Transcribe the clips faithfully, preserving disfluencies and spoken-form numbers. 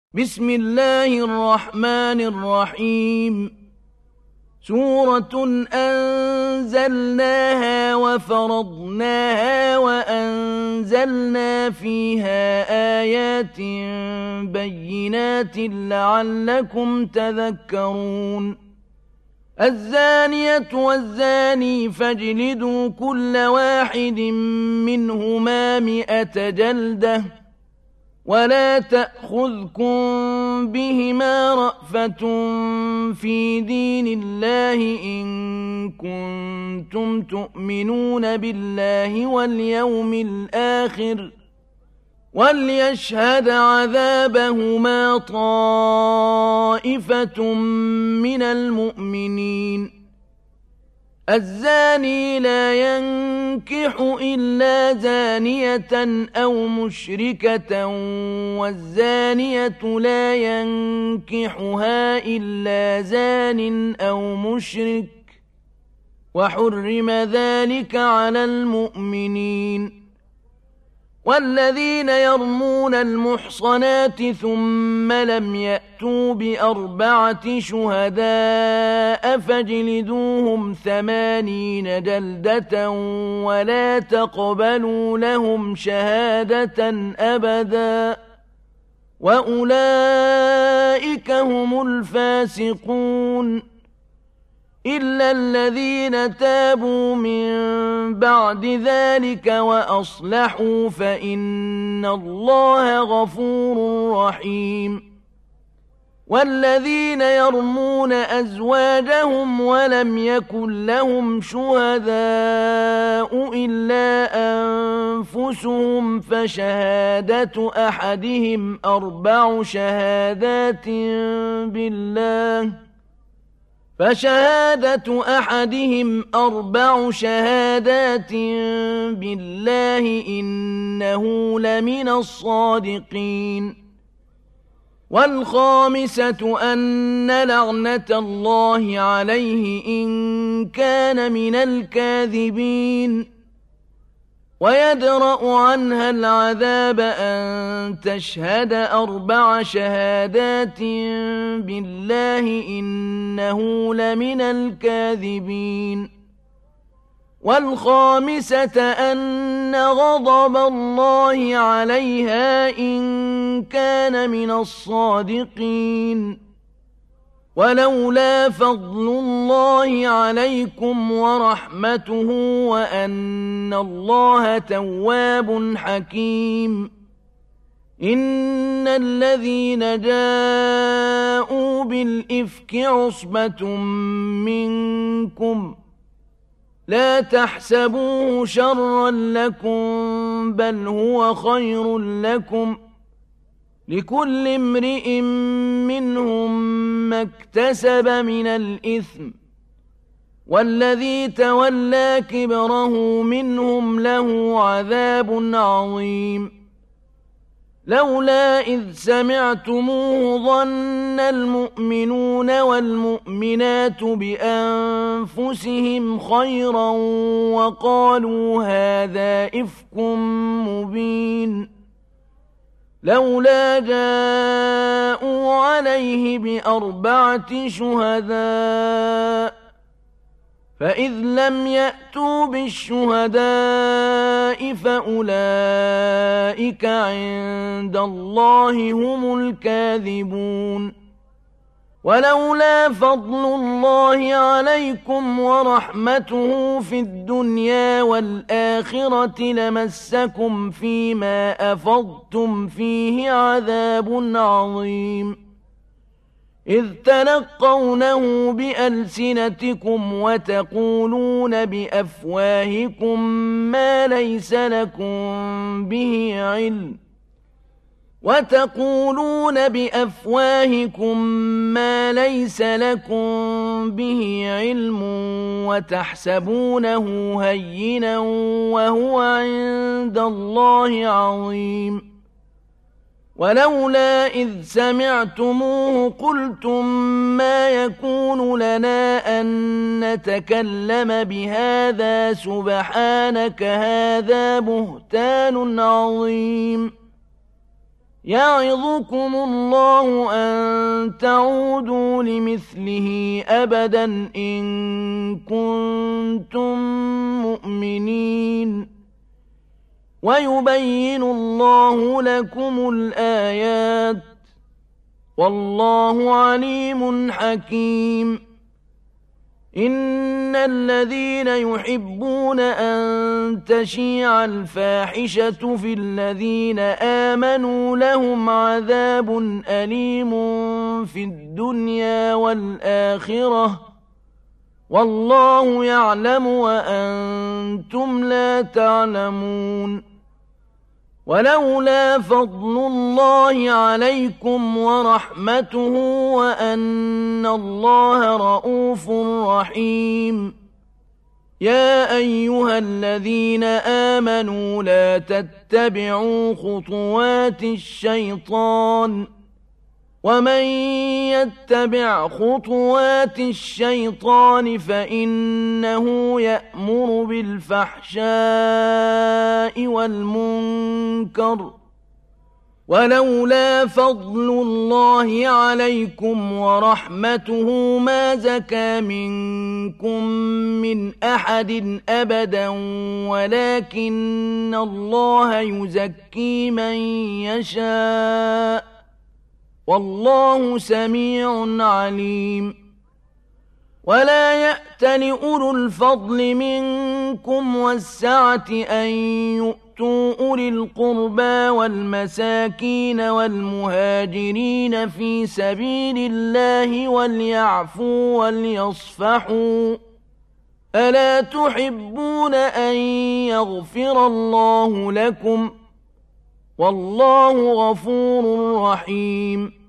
بسم الله الرحمن الرحيم سورة أنزلناها وفرضناها وأنزلنا فيها آيات بينات لعلكم تذكرون الزانية والزاني فاجلدوا كل واحد منهما مئة جلدة ولا تأخذكم بهما رأفة في دين الله إن كنتم تؤمنون بالله واليوم الآخر وليشهد عذابهما طائفة من المؤمنين الزاني لا ينكح إلا زانية أو مشركة والزانية لا ينكحها إلا زان أو مشرك وحرم ذلك على المؤمنين والذين يرمون المحصنات ثم لم يأتوا بأربعة شهداء فاجلدوهم ثمانين جلدة ولا تقبلوا لهم شهادة أبدا وأولئك هم الفاسقون إلا الذين تابوا من بعد ذلك وأصلحوا فإن الله غفور رحيم والذين يرمون أزواجهم ولم يكن لهم شهداء إلا أنفسهم فشهادة أحدهم أربع شهادات بالله فشهادة أحدهم أربع شهادات بالله إنه لمن الصادقين والخامسة أن لعنة الله عليه إن كان من الكاذبين ويدرأ عنها العذاب أن تشهد أربع شهادات بالله إنه لمن الكاذبين والخامسة أن غضب الله عليها إن كان من الصادقين ولولا فضل الله عليكم ورحمته وأن الله تواب حكيم إن الذين جاءوا بالإفك عصبة منكم لا تحسبوه شرا لكم بل هو خير لكم لكل امرئ منهم ما اكتسب من الإثم والذي تولى كبره منهم له عذاب عظيم لولا إذ سمعتموه ظن المؤمنون والمؤمنات بأنفسهم خيرا وقالوا هذا إفك مبين لولا جاءوا عليه بأربعة شهداء فإذ لم يأتوا بالشهداء فأولئك عند الله هم الكاذبون ولولا فضل الله عليكم ورحمته في الدنيا والآخرة لمسكم فيما أفضتم فيه عذاب عظيم إذ تلقونه بألسنتكم وتقولون بأفواهكم ما ليس لكم به علم وتقولون بأفواهكم ما ليس لكم به علم وتحسبونه هينا وهو عند الله عظيم ولولا إذ سمعتموه قلتم ما يكون لنا أن نتكلم بهذا سبحانك هذا بهتان عظيم يعظكم الله أن تعودوا لمثله أبدا إن كنتم مؤمنين ويبين الله لكم الآيات والله عليم حكيم إن الذين يحبون أن تشيع الفاحشة في الذين آمنوا لهم عذاب أليم في الدنيا والآخرة والله يعلم وأنتم لا تعلمون ولولا فضل الله عليكم ورحمته وأن الله رءوف رحيم يا أيها الذين آمنوا لا تتبعوا خطوات الشيطان ومن يتبع خطوات الشيطان فإنه يأمر بالفحشاء والمنكر ولولا فضل الله عليكم ورحمته ما زكى منكم من أحد أبدا ولكن الله يزكي من يشاء والله سميع عليم ولا يأتل أولو الفضل منكم والسعة أن يؤتوا أولي القربى والمساكين والمهاجرين في سبيل الله وليعفوا وليصفحوا ألا تحبون أن يغفر الله لكم والله غفور رحيم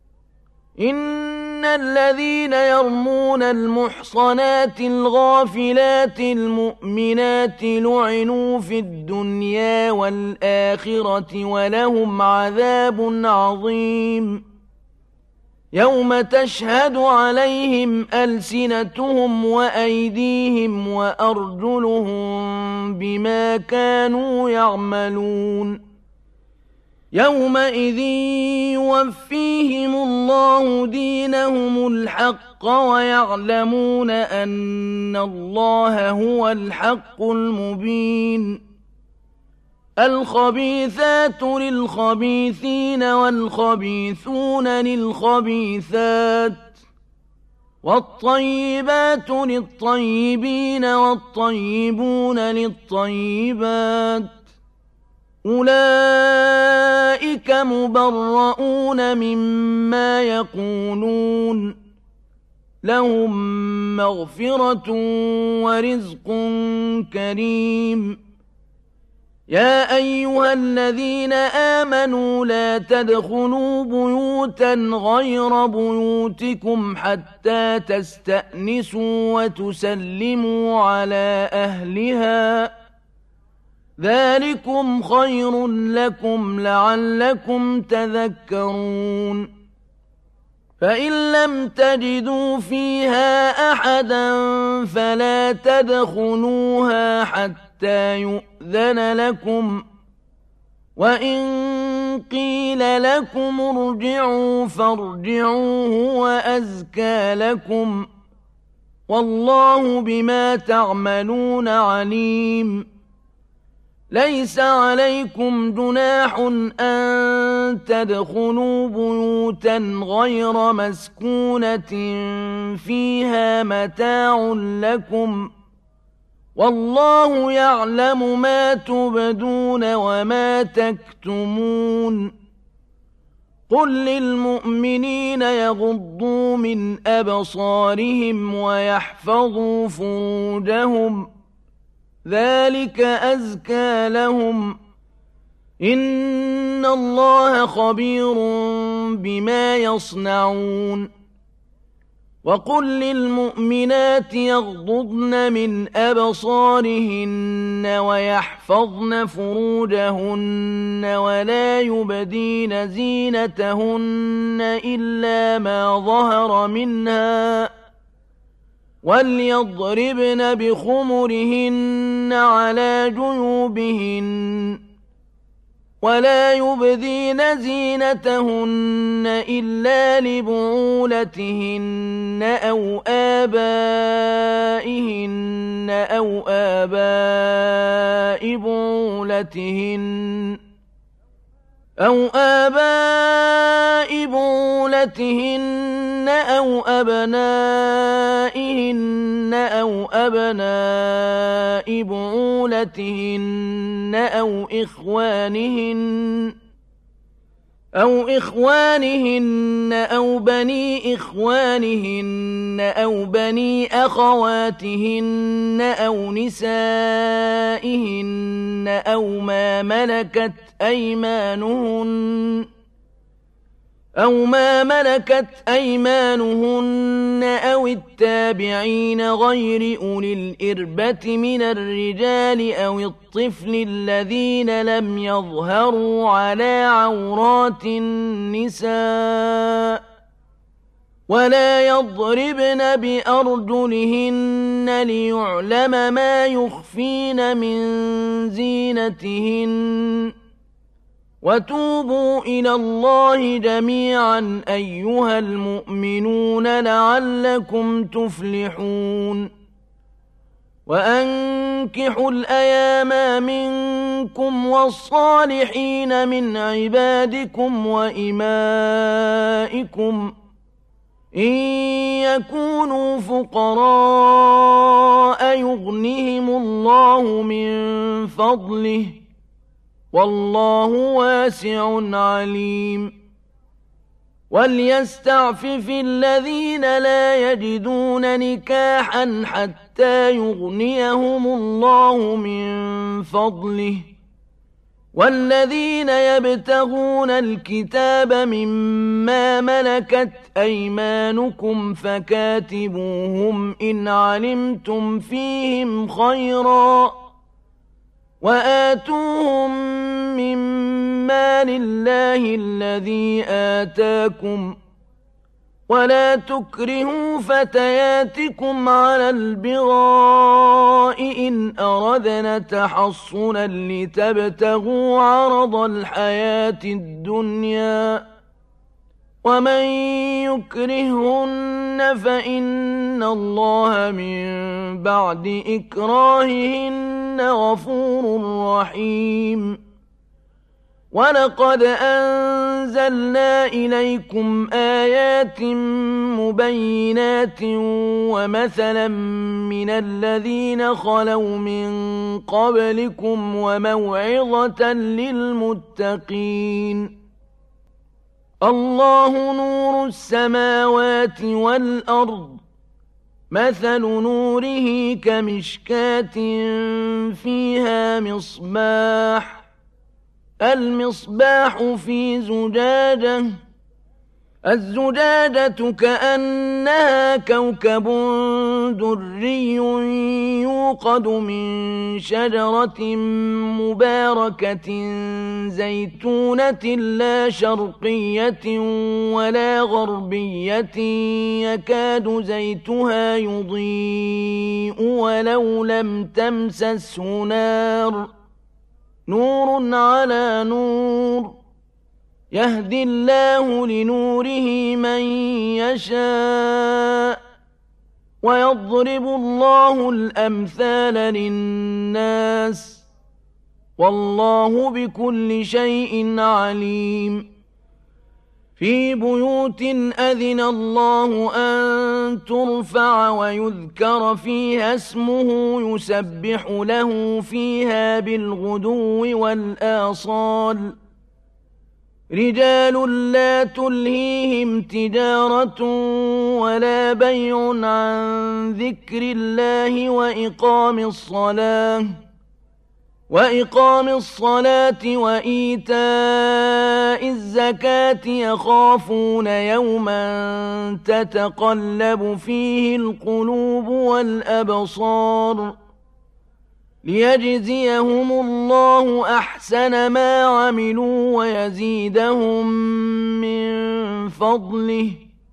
إن الذين يرمون المحصنات الغافلات المؤمنات لعنوا في الدنيا والآخرة ولهم عذاب عظيم يوم تشهد عليهم ألسنتهم وأيديهم وأرجلهم بما كانوا يعملون يومئذ يوفيهم الله دينهم الحق ويعلمون أن الله هو الحق المبين الخبيثات للخبيثين والخبيثون للخبيثات والطيبات للطيبين والطيبون للطيبات أولئك مبرؤون مما يقولون لهم مغفرة ورزق كريم يا أيها الذين آمنوا لا تدخلوا بيوتا غير بيوتكم حتى تستأنسوا وتسلموا على أهلها ذلكم خير لكم لعلكم تذكرون فإن لم تجدوا فيها أحدا فلا تدخلوها حتى يؤذن لكم وإن قيل لكم ارجعوا فارجعوا هو أزكى لكم والله بما تعملون عليم ليس عليكم جناح أن تدخلوا بيوتا غير مسكونة فيها متاع لكم والله يعلم ما تبدون وما تكتمون قل للمؤمنين يغضوا من أبصارهم ويحفظوا فروجهم ذلك أزكى لهم إن الله خبير بما يصنعون وقل للمؤمنات يغضضن من أبصارهن ويحفظن فروجهن ولا يبدين زينتهن إلا ما ظهر منها وليضربن بخمرهن على جيوبهن ولا يبدين زينتهن إلا لبعولتهن أو آبائهن أو آباء بعولتهن أو آباء بعولتهن أو أبنائهن أو أبناء بعولتهن أو إخوانهن أو إخوانهن أو بني إخوانهن أو بني أخواتهن أو نسائهن أو ما ملكت أيمانهن أو ما ملكت أيمانهن أو التابعين غير أولي الإربة من الرجال أو الطفل الذين لم يظهروا على عورات النساء ولا يضربن بأرجلهن ليعلم ما يخفين من زينتهن وتوبوا إلى الله جميعا أيها المؤمنون لعلكم تفلحون وأنكحوا الأيام منكم والصالحين من عبادكم وإمائكم إن يكونوا فقراء يغنهم الله من فضله والله واسع عليم وليستعفف الذين لا يجدون نكاحا حتى يغنيهم الله من فضله والذين يبتغون الكتاب مما ملكت أيمانكم فكاتبوهم إن علمتم فيهم خيرا وآتوهم مما لله الذي آتاكم ولا تكرهوا فتياتكم على البغاء إن أردنا تحصنا لتبتغوا عرض الحياة الدنيا ومن يكرهن فإن الله من بعد إكراههن غفور رحيم ولقد أنزلنا إليكم آيات مبينات ومثلا من الذين خلوا من قبلكم وموعظة للمتقين الله نور السماوات والأرض مثل نوره كمشكاة فيها مصباح المصباح في زجاجة الزجاجة كأنها كوكب دري يوقد من شجرة مباركة زيتونة لا شرقية ولا غربية يكاد زيتها يضيء ولو لم تمسسه نار نور على نور يهدي الله لنوره من يشاء ويضرب الله الأمثال للناس والله بكل شيء عليم في بيوت أذن الله أن ترفع ويذكر فيها اسمه يسبح له فيها بالغدو والآصال رجال لا تلهيهم تجارة ولا بيع عن ذكر الله وإقام الصلاة وإقام الصلاة وإيتاء الزكاة يخافون يوما تتقلب فيه القلوب والأبصار ليجزيهم الله أحسن ما عملوا ويزيدهم من فضله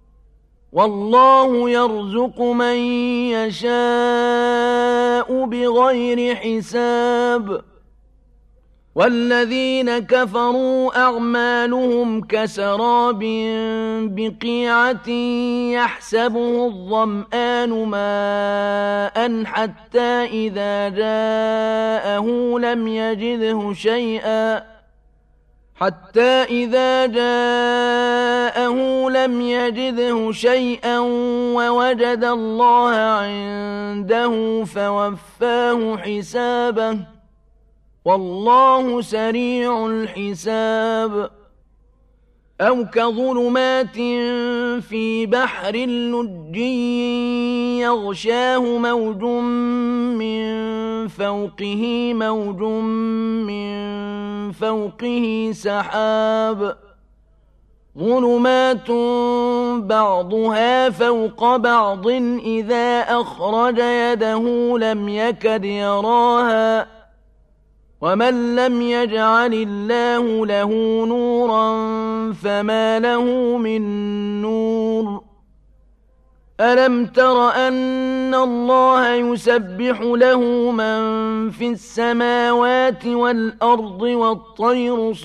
والله يرزق من يشاء بغير حساب والذين كفروا أعمالهم كسراب بقيعة يحسبه الظمآن ماء حتى إذا جاءه لم يجده شيئا حتى إذا جاءه لم يجده شيئا ووجد الله عنده فوفاه حسابه والله سريع الحساب أو كظلمات في بحر لجي يغشاه موج من فوقه موج من فوقه سحاب ظلمات بعضها فوق بعض إذا أخرج يده لم يكد يراها ومن لم يجعل الله له نورا فما له من نور ألم تر أن الله يسبح له من في السماوات والأرض والطير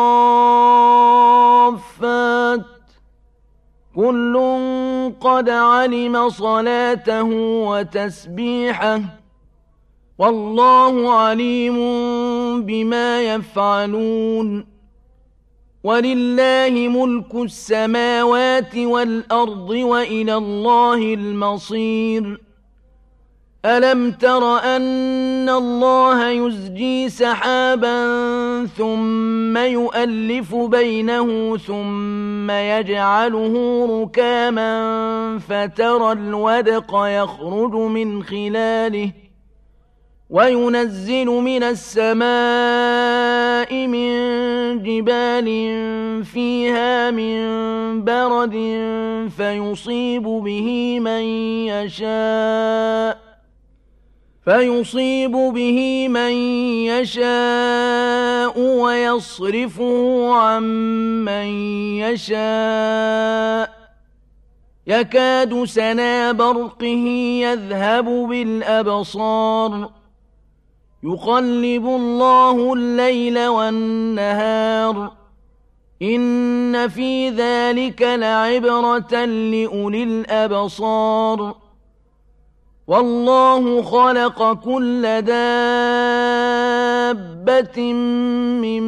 صافات كل قد علم صلاته وتسبيحه والله عليم بما يفعلون ولله ملك السماوات والأرض وإلى الله المصير ألم تر أن الله يزجي سحابا ثم يؤلف بينه ثم يجعله ركاما فترى الودق يخرج من خلاله وينزل من السماء من جبال فيها من برد فيصيب به من يشاء فيصيب به من يشاء ويصرفه عن من يشاء يكاد سنا برقه يذهب بالأبصار يقلب الله الليل والنهار إن في ذلك لعبرة لأولي الأبصار والله خلق كل دابة من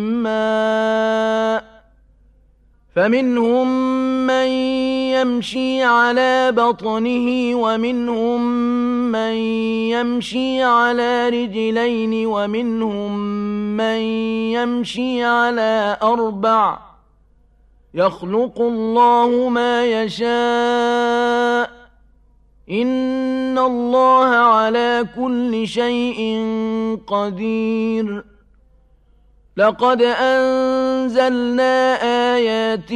ماء فمنهم من يمشي على بطنه ومنهم من يمشي على رجلين ومنهم من يمشي على أربع يخلق الله ما يشاء إن الله على كل شيء قدير لقد أنزلنا آيات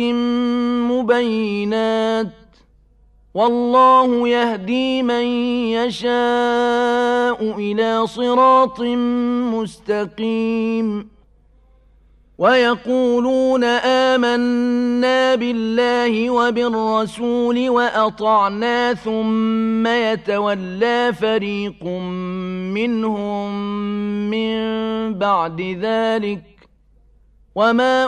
مبينات والله يهدي من يشاء إلى صراط مستقيم ويقولون آمنا بالله وبالرسول وأطعنا ثم يتولى فريق منهم من بعد ذلك وما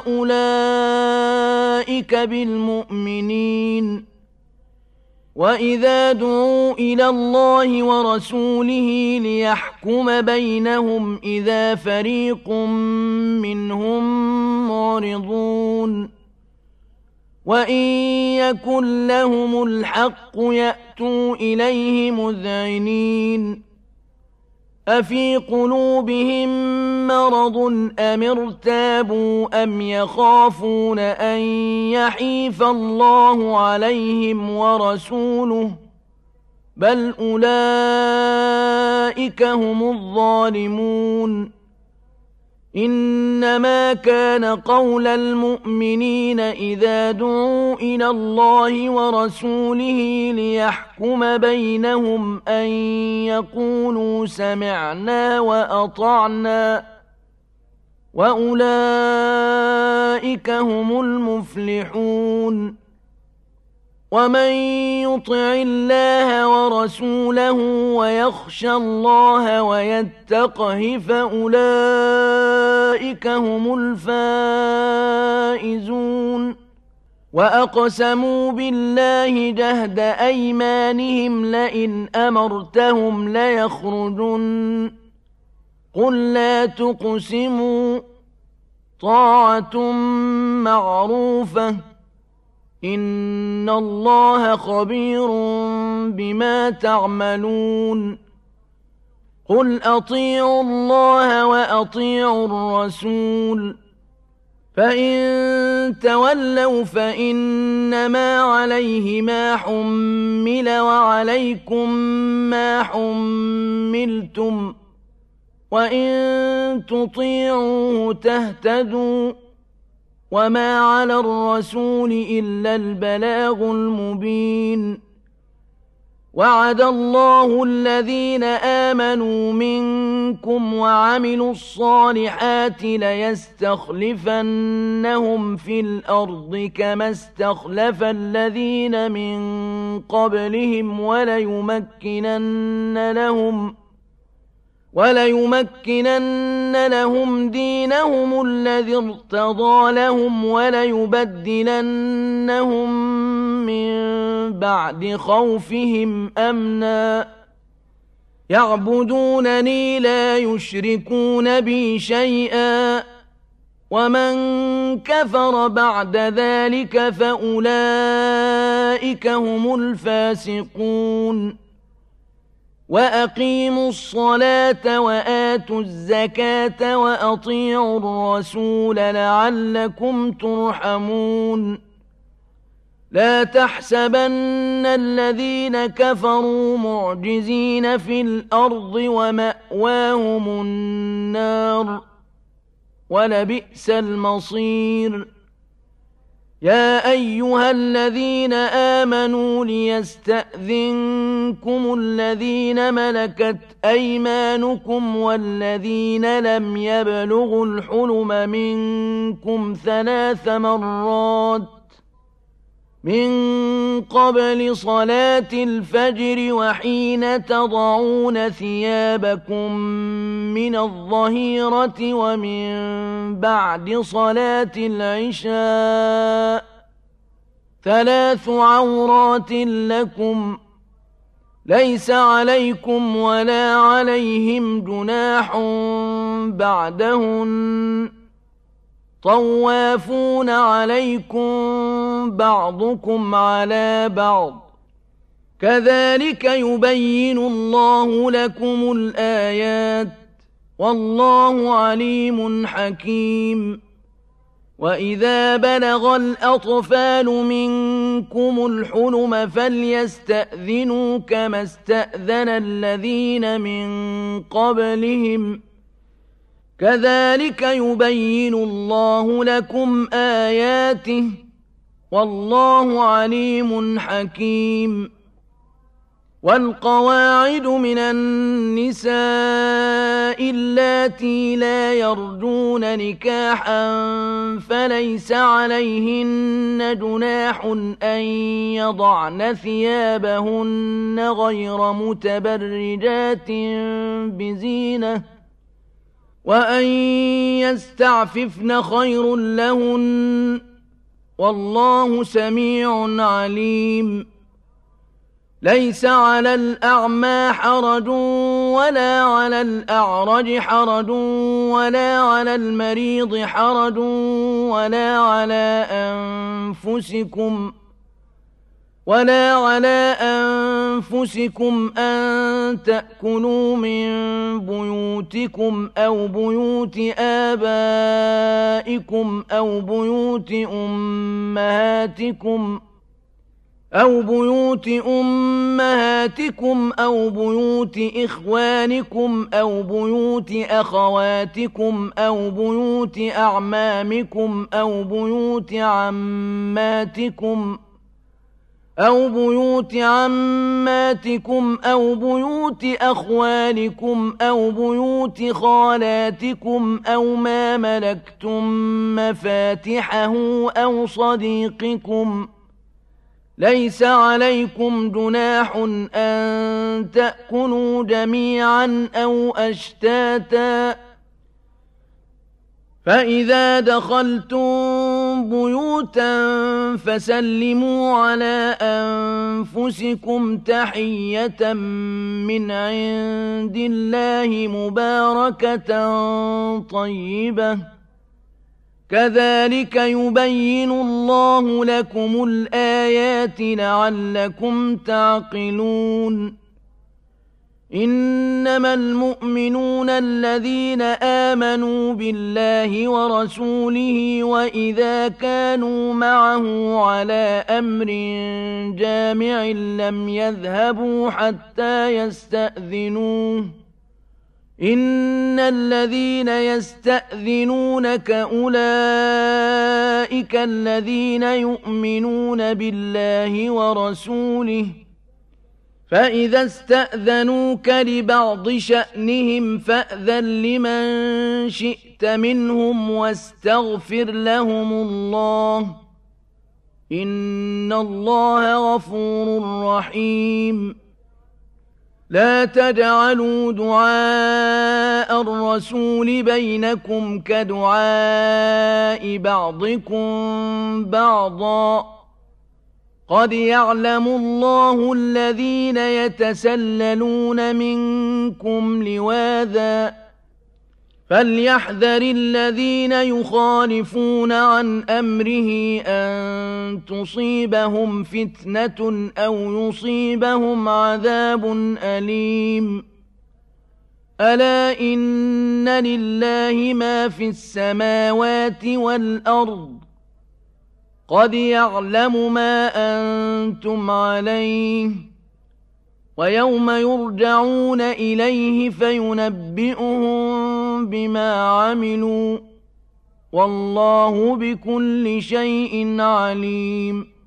أولئك بالمؤمنين وإذا دعوا إلى الله ورسوله ليحكم بينهم إذا فريق منهم معرضون وإن يكن لهم الحق يأتوا إليه مذعنين أفي قلوبهم مرض أم ارتابوا أم يخافون أن يحيف الله عليهم ورسوله بل أولئك هم الظالمون إنما كان قول المؤمنين إذا دعوا إلى الله ورسوله ليحكم بينهم أن يقولوا سمعنا وأطعنا وأولئك هم المفلحون ومن يطع الله ورسوله ويخشى الله ويتقه فأولئك هم الفائزون وأقسموا بالله جهد أيمانهم لئن أمرتهم ليخرجن قل لا تقسموا طاعة معروفة إن الله خبير بما تعملون قل أطيعوا الله وأطيعوا الرسول فإن تولوا فإنما عليه ما حمل وعليكم ما حملتم وإن تطيعوه تهتدوا وما على الرسول إلا البلاغ المبين وعد الله الذين آمنوا منكم وعملوا الصالحات ليستخلفنهم في الأرض كما استخلف الذين من قبلهم وليمكنن لهم وليمكنن لهم دينهم الذي ارتضى لهم وليبدلنهم من بعد خوفهم أمنا يعبدونني لا يشركون بي شيئا ومن كفر بعد ذلك فأولئك هم الفاسقون وأقيموا الصلاة وآتوا الزكاة وأطيعوا الرسول لعلكم ترحمون لا تحسبن الذين كفروا معجزين في الأرض ومأواهم النار ولبئس المصير يا أيها الذين آمنوا ليستأذنكم الذين ملكت أيمانكم والذين لم يبلغوا الحلم منكم ثلاث مرات من قبل صلاة الفجر وحين تضعون ثيابكم من الظهيرة ومن بعد صلاة العشاء ثلاث عورات لكم ليس عليكم ولا عليهم جناح بعدهن طوافون عليكم بعضكم على بعض كذلك يبين الله لكم الآيات والله عليم حكيم وإذا بلغ الأطفال منكم الحلم فليستأذنوا كما استأذن الذين من قبلهم كذلك يبين الله لكم آياته والله عليم حكيم والقواعد من النساء اللاتي لا يرجون نكاحا فليس عليهن جناح أن يضعن ثيابهن غير متبرجات بزينة وأن يستعففن خير لهن والله سميع عليم ليس على الأعمى حرج ولا على الأعرج حرج ولا على المريض حرج ولا على أنفسكم ولا على أنفسكم أن تأكلوا من بيوتكم أو بيوت آبائكم أو بيوت أمهاتكم أو بيوت أمهاتكم أو بيوت إخوانكم أو بيوت أخواتكم أو بيوت أعمامكم أو بيوت عماتكم أو بيوت عماتكم أو بيوت أخوالكم أو بيوت خالاتكم أو ما ملكتم مفاتحه أو صديقكم ليس عليكم جناح أن تأكلوا جميعا أو أشتاتا فإذا دخلتم بيوتا فسلموا على أنفسكم تحية من عند الله مباركة طيبة كذلك يبين الله لكم الآيات لعلكم تعقلون إنما المؤمنون الذين آمنوا بالله ورسوله وإذا كانوا معه على أمر جامع لم يذهبوا حتى يستأذنوه إن الذين يستأذنونك أولئك الذين يؤمنون بالله ورسوله فإذا استأذنوك لبعض شأنهم فأذن لمن شئت منهم واستغفر لهم الله إن الله غفور رحيم لا تجعلوا دعاء الرسول بينكم كدعاء بعضكم بعضا قد يعلم الله الذين يتسللون منكم لواذا فليحذر الذين يخالفون عن أمره أن تصيبهم فتنة أو يصيبهم عذاب أليم ألا إن لله ما في السماوات والأرض قد يعلم ما أنتم عليه ويوم يرجعون إليه فينبئهم بما عملوا والله بكل شيء عليم